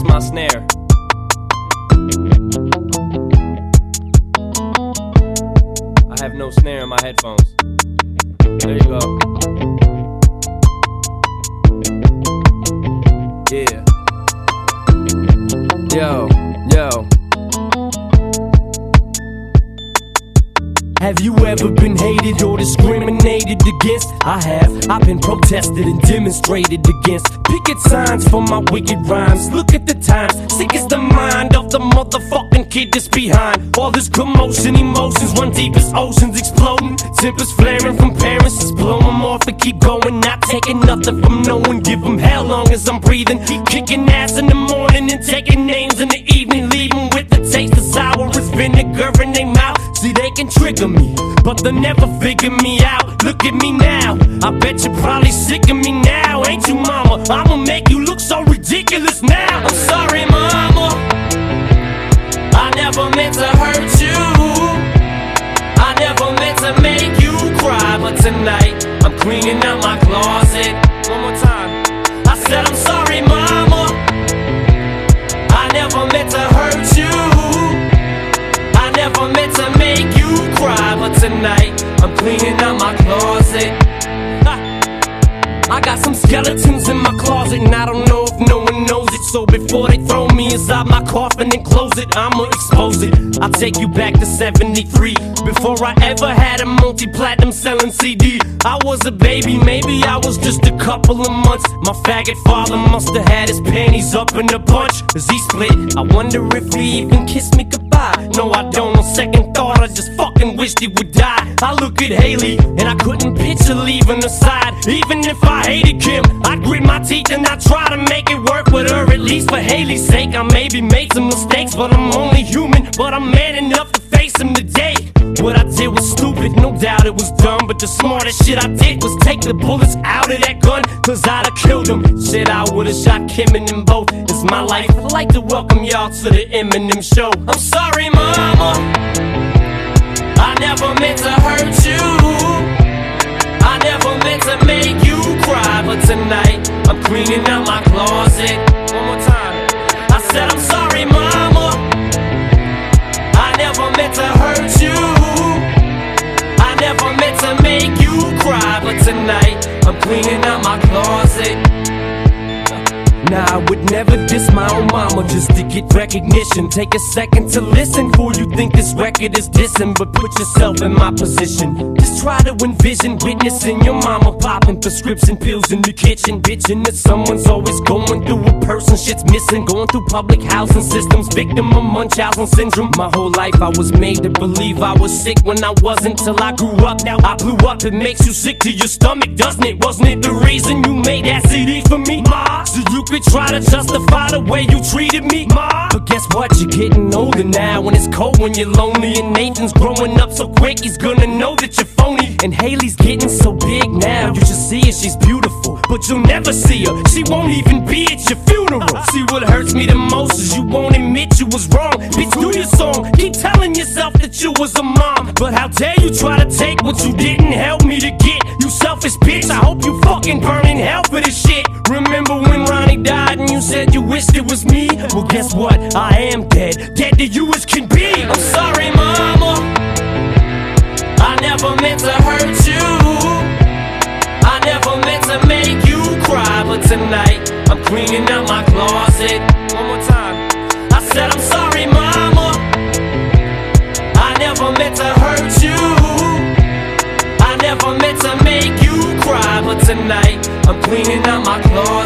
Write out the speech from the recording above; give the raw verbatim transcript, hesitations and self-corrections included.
my snare. I have no snare in my headphones. There you go. Yeah. Yo, yo. Have you ever been hated or discriminated against? I have. I've been protested and demonstrated against. Picket signs for my wicked rhymes. Look at the times. Sick is the mind of the motherfucking kid that's behind. All this commotion, emotions run deep as oceans exploding. Tempers flaring from parents, just blow them off and keep going. Not taking nothing from no one. Give them hell long as I'm breathing. Keep kicking ass in the morning and taking names in the evening. Leaving with the taste of sour as vinegar in their mouth. See, they can trigger me, but they'll never figure me out. Look at me now, I bet you're probably sick of me now. Ain't you, mama? I'ma make you look so ridiculous now. I'm sorry, mama, I never meant to hurt you. I never meant to make you cry. But tonight, I'm cleaning out my closet. One more time. I said I'm sorry, mama, I never meant to hurt you. I never meant to make you cry, but tonight I'm cleaning out my closet. I got some skeletons in my closet, and I don't know if no one knows it. So before they throw me inside my coffin and close it, I'ma expose it. I'll take you back to seventy-three, before I ever had a multi-platinum selling C D. I was a baby, maybe I was just a couple of months. My faggot father must have had his panties up in a bunch as he split. I wonder if he even kissed me goodbye. No, I don't. On second thought, I just fucking wished he would die. I look at Haley and I couldn't picture leaving her side. Even if I hated Kim, I'd grit my teeth and I'd try to make it work with her. At least for Haley's sake, I maybe made some mistakes, but I'm only human. But I'm man enough to face them today. What I did was stupid, no doubt it was dumb, but the smartest shit I did was take the bullets out of that gun, cause I'd have killed him. Shit, I would've shot Kim and them both. It's my life. I'd like to welcome y'all to the Eminem show. I'm sorry, mama, I never meant to hurt you. I never meant to make you cry, but tonight I'm cleaning out my closet. One more time. I said I'm sorry, mama, I never meant to hurt you. I never meant to make you cry, but tonight I'm cleaning out my closet. Nah, I would never diss my own mama just to get recognition. Take a second to listen before you think this record is dissing, but put yourself in my position. Just try to envision witnessing your mama popping prescription pills in the kitchen, bitching that someone's always going through a person shit's missing. Going through public housing systems, victim of Munchausen syndrome. My whole life I was made to believe I was sick when I wasn't, till I grew up. Now I blew up. It makes you sick to your stomach, doesn't it? Wasn't it the reason you made that C D for me, ma? So you could try to justify the way you treated me, ma. But guess what? You're getting older now, when it's cold, when you're lonely. And Nathan's growing up so quick, he's gonna know that you're phony. And Haley's getting so big now, you should see her, she's beautiful, but you'll never see her. She won't even be at your funeral. See, what hurts me the most is you won't admit you was wrong. Bitch, do your song, keep telling yourself that you was a mom. But how dare you try to take what you didn't help me to get, you selfish bitch. I hope you fucking burn in hell for this shit. Remember when Ronnie died and you said you wished it was me? Well, guess what? I am dead, dead to you as can be. I'm sorry, mama, I never meant to hurt you. I never meant to make you cry, but tonight I'm cleaning out my closet. One more time. I said I'm sorry, mama, I never meant to hurt you. I never meant to make you cry, but tonight I'm cleaning out my closet.